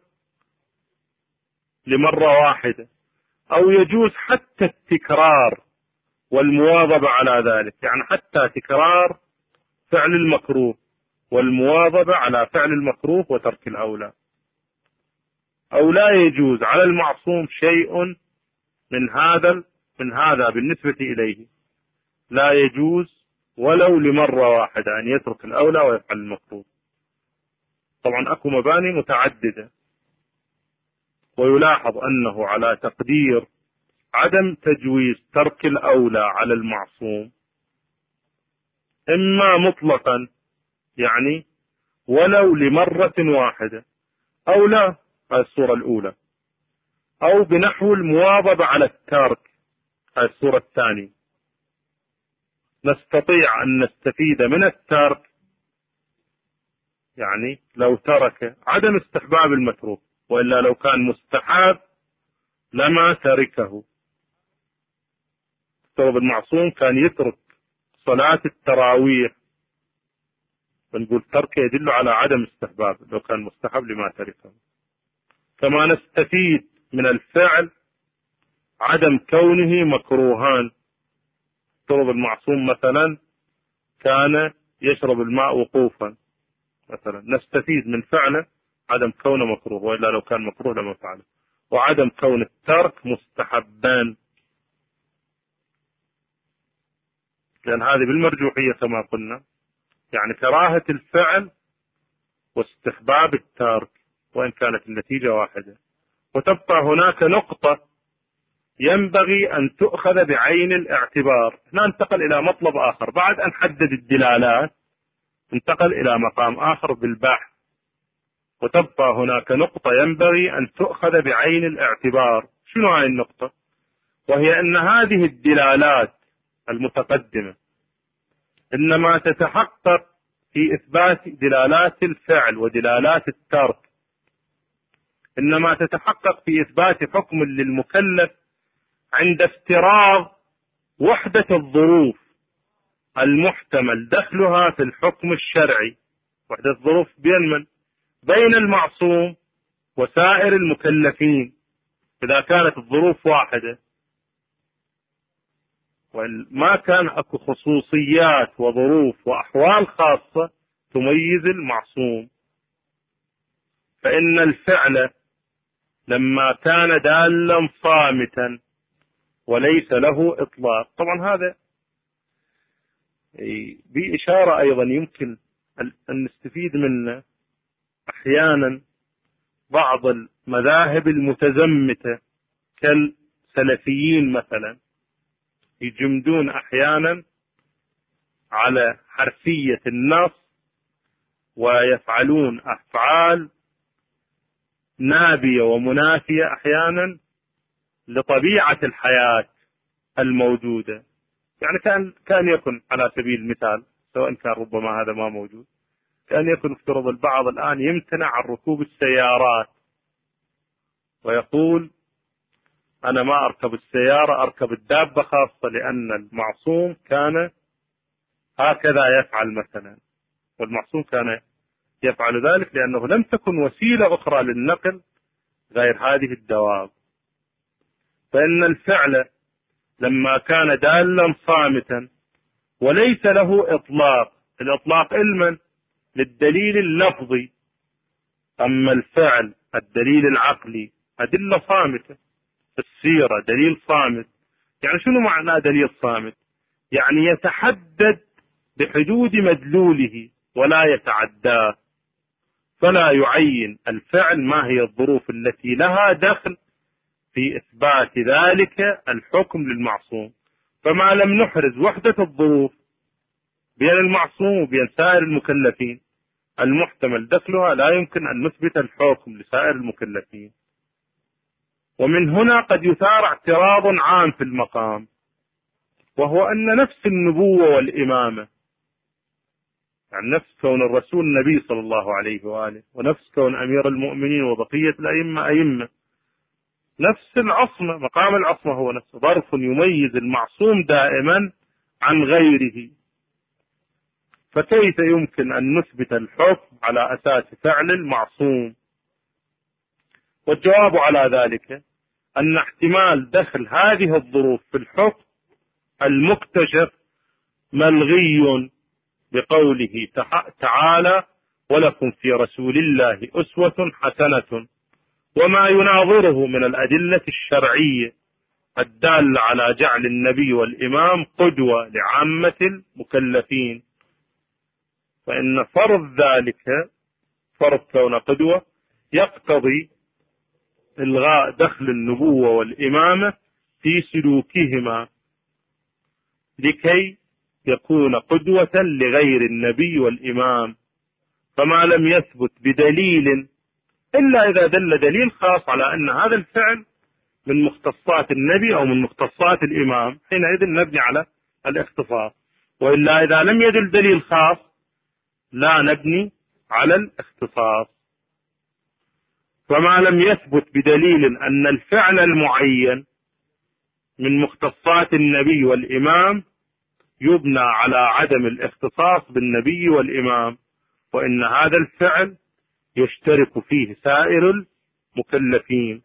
لمرة واحدة، أو يجوز حتى التكرار والمواظبة على ذلك، يعني حتى تكرار فعل المكروه والمواظبة على فعل المكروه وترك الأولى. أو لا يجوز على المعصوم شيء من هذا من هذا بالنسبة إليه، لا يجوز ولو لمرة واحدة أن يترك الأولى ويفعل المكروه. طبعا أكو مباني متعددة، ويلاحظ أنه على تقدير عدم تجويز ترك الأولى على المعصوم إما مطلقا يعني ولو لمرة واحدة، أو لا هذه الصورة الأولى، أو بنحو المواظبة على الترك هذه الصورة الثانية. نستطيع أن نستفيد من الترك، يعني لو ترك عدم استحباب المتروك، وإلا لو كان مستحب لما تركه. طب المعصوم كان يترك صلاة التراويح، فنقول ترك يدل على عدم استحباب، لو كان مستحب لما تركه. كما نستفيد من الفعل عدم كونه مكروهان. طلب المعصوم مثلا كان يشرب الماء وقوفا مثلا، نستفيد من فعله عدم كونه مكروه، وإلا لو كان مكروه لما فعله. وعدم كون الترك مستحبان، لأن هذه بالمرجوحية كما قلنا، يعني كراهة الفعل واستحباب الترك وإن كانت النتيجة واحدة. وتبقى هناك نقطة ينبغي أن تؤخذ بعين الاعتبار. ننتقل إلى مطلب آخر بعد أن حدد الدلالات، انتقل إلى مقام آخر بالبحث، وتبقى هناك نقطة ينبغي أن تؤخذ بعين الاعتبار. شنو هذه النقطة؟ وهي أن هذه الدلالات المتقدمة إنما تتحقق في إثبات دلالات الفعل ودلالات الترك، إنما تتحقق في إثبات حكم للمكلف عند افتراض وحدة الظروف المحتمل دخلها في الحكم الشرعي. وحدة الظروف بين من؟ بين المعصوم وسائر المكلفين. إذا كانت الظروف واحدة وما كان أكو خصوصيات وظروف وأحوال خاصة تميز المعصوم، فإن الفعل لما كان دالا صامتا وليس له إطلاق. طبعا هذا بإشارة أيضا يمكن أن نستفيد منه. أحيانا بعض المذاهب المتزمتة كالسلفيين مثلا يجمدون أحيانا على حرفية النص ويفعلون أفعال نابية ومنافية أحيانا لطبيعة الحياة الموجودة. يعني كان كان يكن على سبيل المثال، سواء كان ربما هذا ما موجود، كان يكن افترض البعض الآن يمتنع عن ركوب السيارات ويقول أنا ما أركب السيارة، أركب الدابة، خاصة لأن المعصوم كان هكذا يفعل مثلا، والمعصوم كان يفعل ذلك لأنه لم تكن وسيلة أخرى للنقل غير هذه الدواب. فإن الفعل لما كان دالا صامتا وليس له إطلاق، الإطلاق علما للدليل اللفظي، أما الفعل الدليل العقلي أدلة صامتة. السيرة دليل صامت. يعني شنو معنى دليل صامت؟ يعني يتحدد بحدود مدلوله ولا يتعداه، فلا يعين الفعل ما هي الظروف التي لها دخل في إثبات ذلك الحكم للمعصوم. فما لم نحرز وحدة الظروف بين المعصوم وبين سائر المكلفين المحتمل دخلها، لا يمكن أن نثبت الحكم لسائر المكلفين. ومن هنا قد يثار اعتراض عام في المقام، وهو أن نفس النبوة والإمامة، يعني نفس كون الرسول النبي صلى الله عليه وآله، ونفس كون أمير المؤمنين وبقية الأئمة أئمة، نفس العصمة، مقام العصمة هو نفس ظرف يميز المعصوم دائما عن غيره. فكيف يمكن أن نثبت الحكم على أساس فعل المعصوم؟ والجواب على ذلك أن احتمال دخل هذه الظروف في الحكم المكتشف ملغي بقوله تعالى ولكم في رسول الله أسوة حسنة، وما يناظره من الأدلة الشرعية الدالة على جعل النبي والإمام قدوة لعامة المكلفين. فإن فرض ذلك، فرض كون قدوة، يقتضي إلغاء دخل النبوة والإمامة في سلوكهما لكي يكون قدوة لغير النبي والإمام. فما لم يثبت بدليل إلا إذا دل دليل خاص على أن هذا الفعل من مختصات النبي أو من مختصات الإمام، حينئذ نبني على الاختصاص. وإلا إذا لم يدل دليل خاص لا نبني على الاختصاص. فما لم يثبت بدليل أن الفعل المعين من مختصات النبي والإمام يبنى على عدم الاختصاص بالنبي والإمام، وإن هذا الفعل يشترك فيه سائر المكلفين.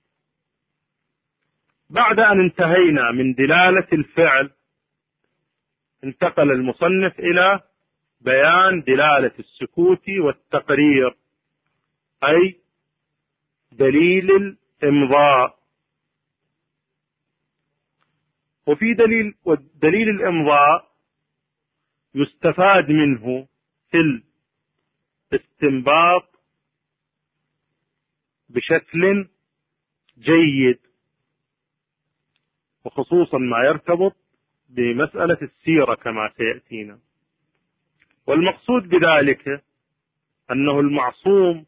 بعد أن انتهينا من دلالة الفعل، انتقل المصنف إلى بيان دلالة السكوت والتقرير، أي دليل الإمضاء. وفي دليل ودليل الإمضاء يستفاد منه في الاستنباط بشكل جيد. وخصوصا ما يرتبط بمسألة السيرة كما سيأتينا. والمقصود بذلك أنه المعصوم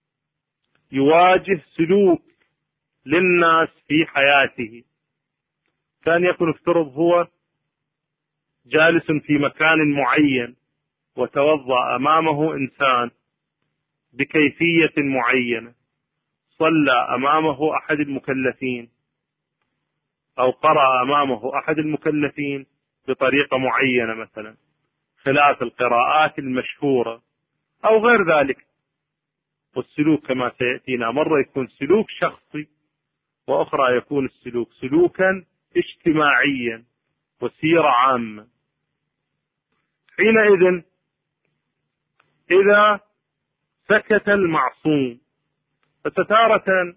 يواجه سلوك للناس في حياته، كان يكون افترض هو جالس في مكان معين وتوضأ أمامه إنسان بكيفية معينة، صلى أمامه أحد المكلفين أو قرأ أمامه أحد المكلفين بطريقة معينة مثلا خلاف القراءات المشهورة أو غير ذلك. والسلوك كما سيأتينا مرة يكون سلوك شخصي، وأخرى يكون السلوك سلوكا اجتماعيا وسيرة عامة. حينئذ إذا سكت المعصوم فتارة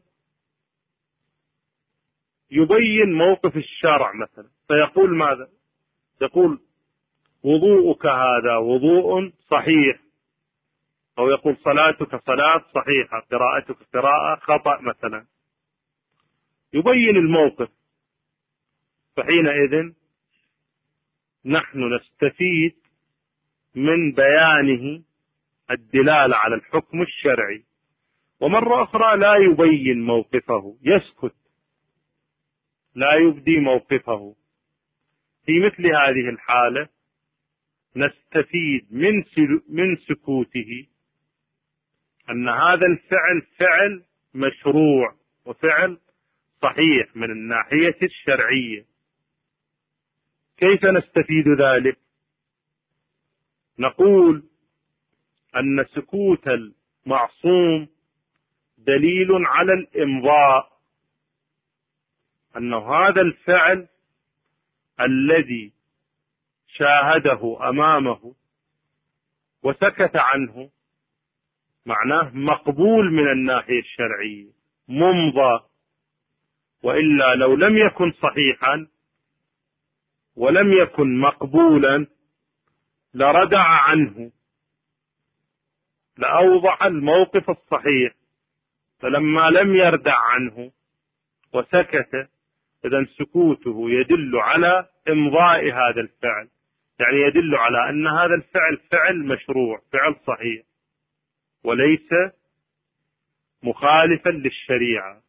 يبين موقف الشرع مثلا، فيقول ماذا؟ يقول وضوءك هذا وضوء صحيح، أو يقول صلاتك صلاة صحيحة، قراءتك قراءة خطأ مثلا، يبين الموقف. فحينئذ نحن نستفيد من بيانه الدلالة على الحكم الشرعي. ومرة أخرى لا يبين موقفه، يسكت لا يبدي موقفه. في مثل هذه الحالة نستفيد من من سكوته أن هذا الفعل فعل مشروع وفعل صحيح من الناحية الشرعية. كيف نستفيد ذلك؟ نقول أن سكوت المعصوم دليل على الإمضاء، أن هذا الفعل الذي شاهده أمامه وسكت عنه معناه مقبول من الناحية الشرعية، ممضى. وإلا لو لم يكن صحيحا ولم يكن مقبولا لردع عنه، لأوضح الموقف الصحيح. فلما لم يردع عنه وسكت، إذن سكوته يدل على إمضاء هذا الفعل، يعني يدل على أن هذا الفعل فعل مشروع، فعل صحيح، وليس مخالفا للشريعة.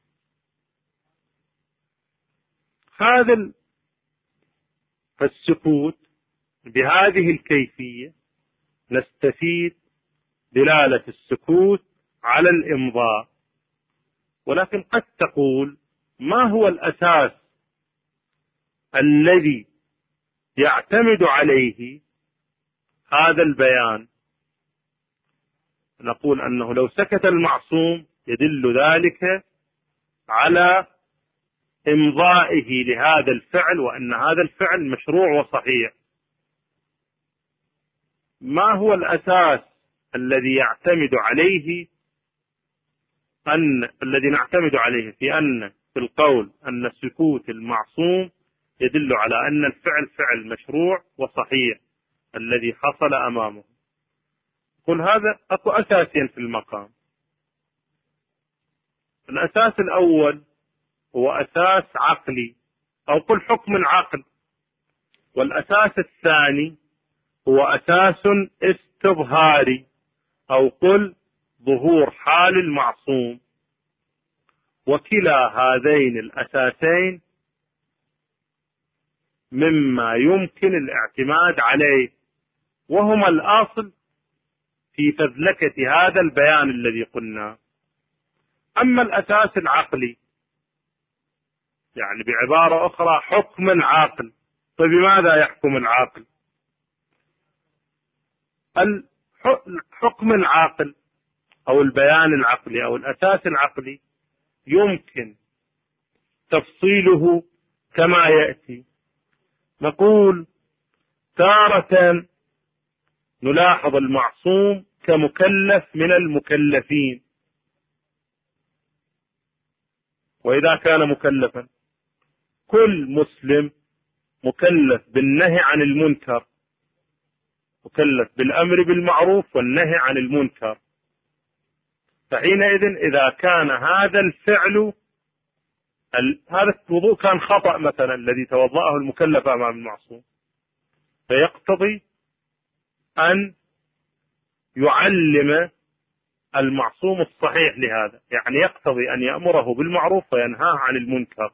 هذا السكوت بهذه الكيفية نستفيد دلالة السكوت على الإمضاء. ولكن قد تقول ما هو الأساس الذي يعتمد عليه هذا البيان؟ نقول أنه لو سكت المعصوم يدل ذلك على إمضائه لهذا الفعل، وأن هذا الفعل مشروع وصحيح. ما هو الأساس الذي يعتمد عليه أن الذي نعتمد عليه في أن في القول أن سكوت المعصوم يدل على أن الفعل فعل مشروع وصحيح الذي حصل أمامه؟ قل هذا أكو أساسين في المقام. الأساس الأول هو أساس عقلي، أو قل حكم العقل. والأساس الثاني هو أساس استظهاري، أو قل ظهور حال المعصوم. وكلا هذين الأساسين مما يمكن الاعتماد عليه، وهما الأصل في فذلكة هذا البيان الذي قلنا. أما الأساس العقلي، يعني بعبارة أخرى حكم العاقل. فبماذا يحكم العاقل؟ حكم العاقل أو البيان العقلي أو الأساس العقلي يمكن تفصيله كما يأتي. نقول تارة نلاحظ المعصوم كمكلف من المكلفين، وإذا كان مكلفا كل مسلم مكلف بالنهي عن المنكر، مكلف بالأمر بالمعروف والنهي عن المنكر. فحينئذ إذا كان هذا الفعل هذا الوضوء كان خطأ مثلا الذي توضأه المكلف أمام المعصوم، فيقتضي أن يعلم المعصوم الصحيح لهذا، يعني يقتضي أن يأمره بالمعروف وينهاه عن المنكر،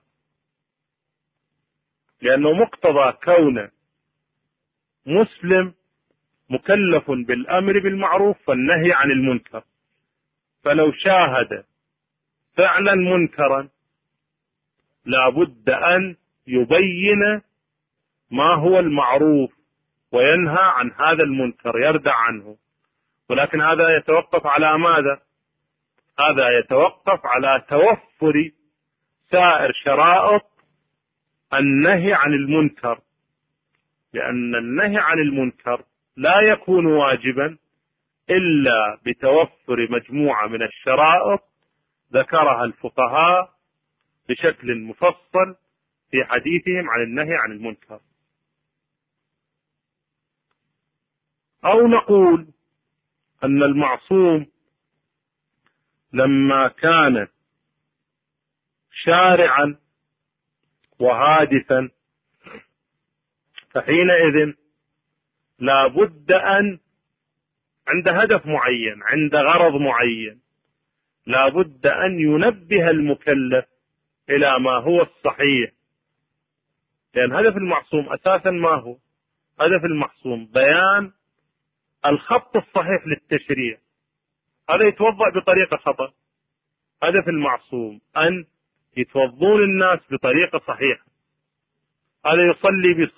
لأنه مقتضى كون مسلم مكلف بالأمر بالمعروف والنهي عن المنكر. فلو شاهد فعلا منكرا لا بد أن يبين ما هو المعروف وينهى عن هذا المنكر، يردع عنه. ولكن هذا يتوقف على ماذا؟ هذا يتوقف على توفر سائر شرائط النهي عن المنكر، لأن النهي عن المنكر لا يكون واجبا إلا بتوفر مجموعة من الشرائط ذكرها الفقهاء بشكل مفصل في حديثهم عن النهي عن المنكر. أو نقول أن المعصوم لما كان شارعا وهادفا فحينئذ لا بد أن عند هدف معين، عند غرض معين، لا بد أن ينبه المكلف إلى ما هو الصحيح، لأن هدف المعصوم أساسا ما هو؟ هدف المعصوم بيان الخط الصحيح للتشريع. هذا يتوضأ بطريقة خطأ. هدف المعصوم أن يتوضون الناس بطريقة صحيحة، هذا يصلي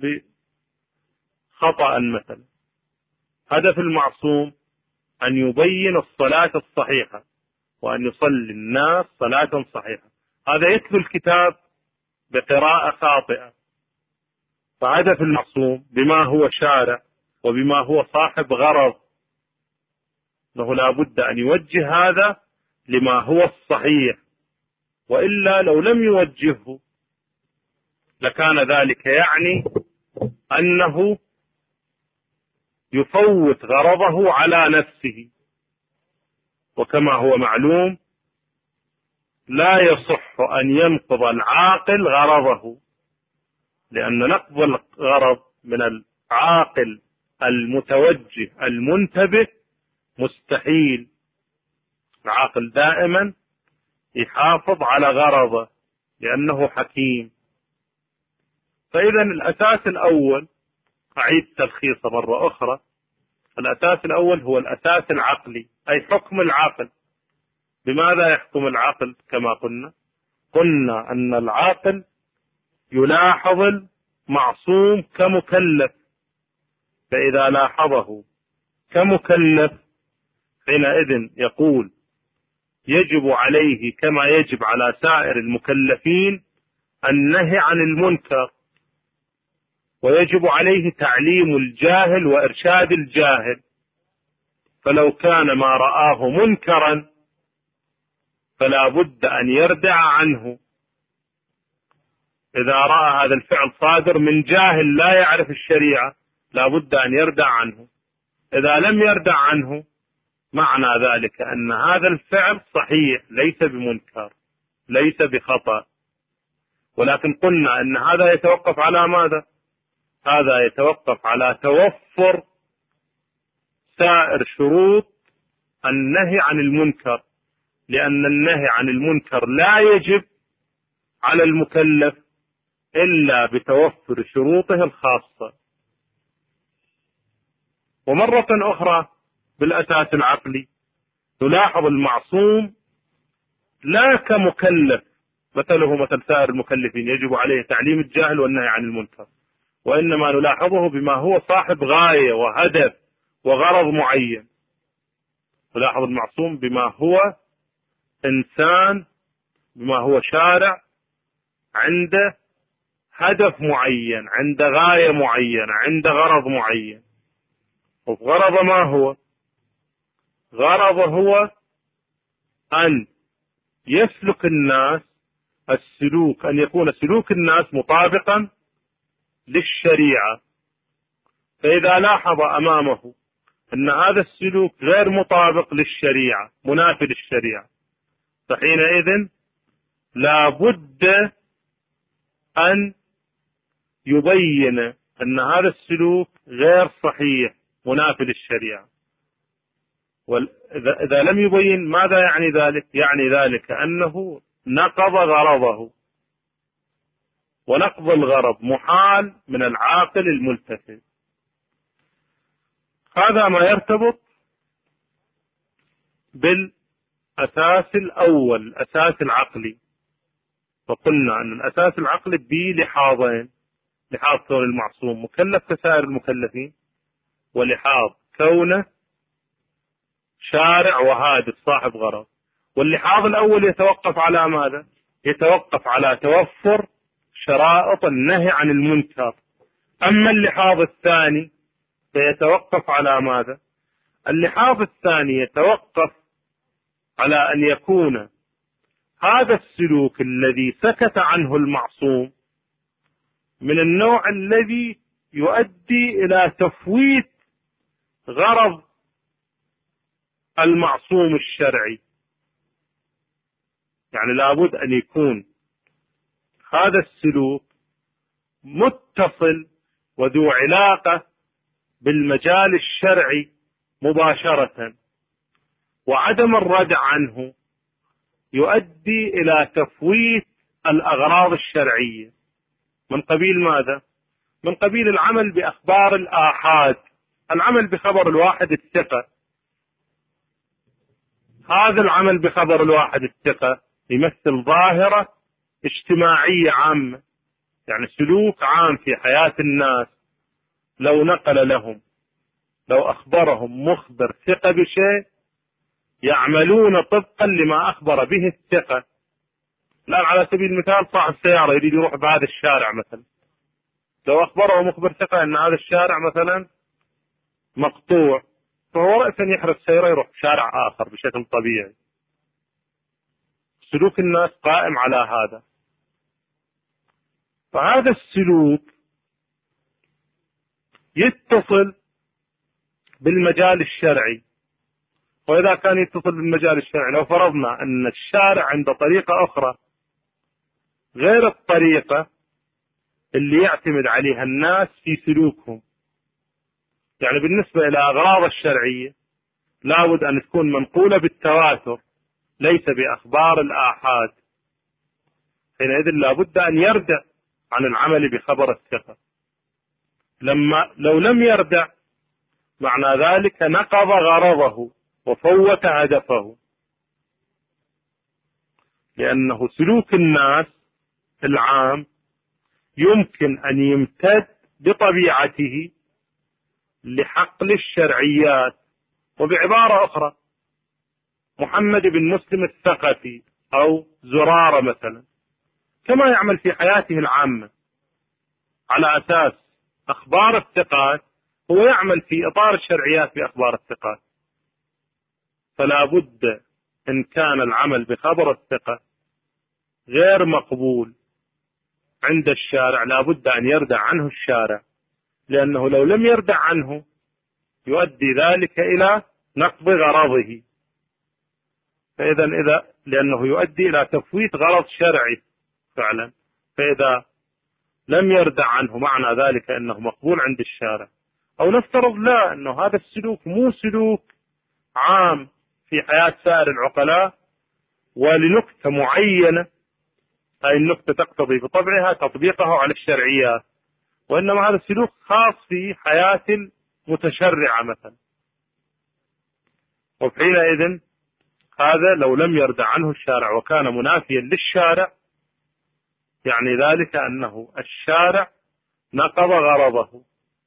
بخطأ مثلا. هدف المعصوم أن يبين الصلاة الصحيحة وأن يصلي الناس صلاة صحيحة، هذا يتلو الكتاب بقراءة خاطئة. فهدف المعصوم بما هو شارع وبما هو صاحب غرض أنه لا بد أن يوجه هذا لما هو الصحيح، وإلا لو لم يوجهه لكان ذلك يعني أنه يفوت غرضه على نفسه. وكما هو معلوم لا يصح أن ينقض العاقل غرضه، لأن نقض الغرض من العاقل المتوجه المنتبه مستحيل. العاقل دائما يحافظ على غرضه لأنه حكيم. فإذا الأساس الأول، أعيد تلخيصه مرة أخرى، الأساس الأول هو الأساس العقلي، أي حكم العقل. بماذا يحكم العقل؟ كما قلنا قلنا أن العاقل يلاحظ المعصوم كمكلف، فإذا لاحظه كمكلف حينئذ يقول يجب عليه كما يجب على سائر المكلفين النهي عن المنكر، ويجب عليه تعليم الجاهل وإرشاد الجاهل. فلو كان ما رآه منكرا فلا بد أن يردع عنه. إذا رأى هذا الفعل صادر من جاهل لا يعرف الشريعة لا بد أن يردع عنه. إذا لم يردع عنه معنى ذلك أن هذا الفعل صحيح، ليس بمنكر، ليس بخطأ. ولكن قلنا أن هذا يتوقف على ماذا؟ هذا يتوقف على توفر سائر شروط النهي عن المنكر، لأن النهي عن المنكر لا يجب على المكلف إلا بتوفر شروطه الخاصة. ومرة أخرى بالأساس العقلي نلاحظ المعصوم لا كمكلف مثله مثل سائر المكلفين يجب عليه تعليم الجاهل والنهي عن المنكر، وإنما نلاحظه بما هو صاحب غاية وهدف وغرض معين. نلاحظ المعصوم بما هو إنسان، بما هو شارع، عنده هدف معين، عنده غاية معينة، عنده غرض معين. وغرض ما هو؟ غرض هو أن يسلك الناس السلوك، أن يكون سلوك الناس مطابقا للشريعة. فإذا لاحظ أمامه أن هذا السلوك غير مطابق للشريعة، منافي للشريعة، فحينئذ لا بد أن يبين أن هذا السلوك غير صحيح منافي للشريعة. وإذا لم يبين ماذا يعني ذلك؟ يعني ذلك أنه نقض غرضه، ونقض الغرض محال من العاقل الملتفت. هذا ما يرتبط بالأساس الأول، الأساس العقلي. فقلنا أن الأساس العقلي بلحاظين: لحاظ كون المعصوم مكلف كسائر المكلفين، ولحاظ كونه شارع وهادف صاحب غرض. واللحاظ الأول يتوقف على ماذا؟ يتوقف على توفر شرائط النهي عن المنكر. أما اللحاظ الثاني فيتوقف على ماذا؟ اللحاظ الثاني يتوقف على أن يكون هذا السلوك الذي سكت عنه المعصوم من النوع الذي يؤدي إلى تفويت غرض المعصوم الشرعي. يعني لابد أن يكون هذا السلوك متصل وذو علاقة بالمجال الشرعي مباشرة، وعدم الردع عنه يؤدي إلى تفويت الأغراض الشرعية. من قبيل ماذا؟ من قبيل العمل بأخبار الآحاد، العمل بخبر الواحد الثقة. هذا العمل بخبر الواحد الثقة يمثل ظاهرة اجتماعية عامة، يعني سلوك عام في حياة الناس. لو نقل لهم، لو أخبرهم مخبر ثقة بشيء يعملون طبقا لما أخبر به الثقة. الآن على سبيل المثال صاحب سيارة يريد يروح بهذا الشارع مثلا، لو أخبره مخبر ثقة أن هذا الشارع مثلا مقطوع، فهو رأسا يحرص سيارة يروح شارع آخر بشكل طبيعي. سلوك الناس قائم على هذا. فهذا السلوك يتصل بالمجال الشرعي. وإذا كان يتصل بالمجال الشرعي، لو فرضنا أن الشارع عنده طريقة أخرى غير الطريقة اللي يعتمد عليها الناس في سلوكهم، يعني بالنسبة إلى أغراض الشرعية لابد أن تكون منقولة بالتواتر ليس بأخبار الآحاد، حينئذ لابد أن يردع عن العمل بخبر الثقة. لما لو لم يردع معنى ذلك نقض غرضه وفوت هدفه، لأنه سلوك الناس العام يمكن أن يمتد بطبيعته لحقل الشرعيات. وبعبارة أخرى، محمد بن مسلم الثقفي أو زرارة مثلا كما يعمل في حياته العامة على أساس أخبار الثقات، هو يعمل في إطار الشرعيات بأخبار الثقات. فلا بد إن كان العمل بخبر الثقة غير مقبول عند الشارع لا بد أن يردع عنه الشارع، لأنه لو لم يردع عنه يؤدي ذلك إلى نقض غرضه. فإذا إذا لأنه يؤدي إلى تفويت غرض شرعي فعلا، فإذا لم يردع عنه معنى ذلك أنه مقبول عند الشارع. أو نفترض لا، أنه هذا السلوك مو سلوك عام في حياة سائر العقلاء ولنكتة معينة، هذه النكتة تقتضي بطبعها تطبيقه على الشرعيات، وإنما هذا السلوك خاص في حياة متشرعة مثلا. وحينئذ هذا لو لم يردع عنه الشارع وكان منافيا للشارع يعني ذلك أنه الشارع نقض غرضه.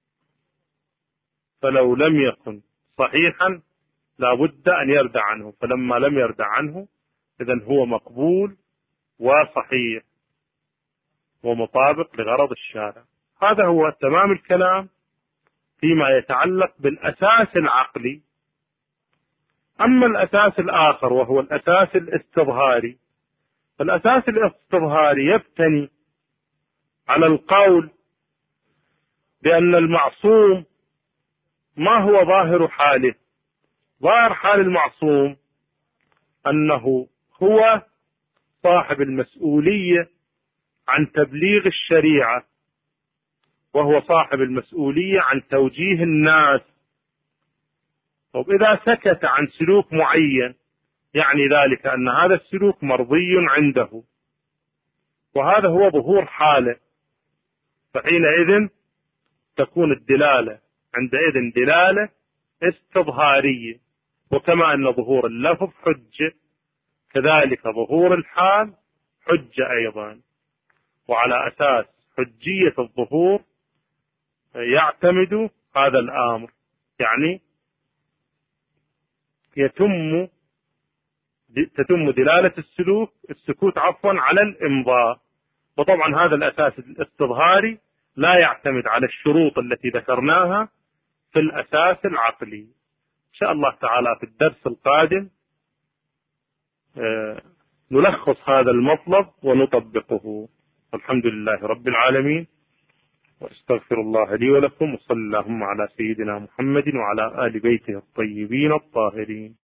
فلو لم يكن صحيحا لا بد أن يردع عنه، فلما لم يردع عنه إذن هو مقبول وصحيح ومطابق لغرض الشارع. هذا هو تمام الكلام فيما يتعلق بالأساس العقلي. أما الأساس الآخر وهو الأساس الاستظهاري، فالأساس الاستظهاري يبتني على القول بأن المعصوم ما هو ظاهر حاله. ظاهر حال المعصوم أنه هو صاحب المسؤولية عن تبليغ الشريعة، وهو صاحب المسؤولية عن توجيه الناس. طب إذا سكت عن سلوك معين يعني ذلك أن هذا السلوك مرضي عنده، وهذا هو ظهور حاله، فحينئذ تكون الدلالة عندئذ دلالة استظهارية. وكما أن ظهور اللفظ حجة، كذلك ظهور الحال حجة أيضا. وعلى أساس حجية الظهور يعتمد هذا الأمر، يعني يتم تتم دلالة السلوك السكوت عفوا على الإمضاء. وطبعا هذا الأساس الاستظهاري لا يعتمد على الشروط التي ذكرناها في الأساس العقلي. إن شاء الله تعالى في الدرس القادم نلخص هذا المطلب ونطبقه. الحمد لله رب العالمين، واستغفر الله لي ولكم، وصلى اللهم على سيدنا محمد وعلى آل بيته الطيبين الطاهرين.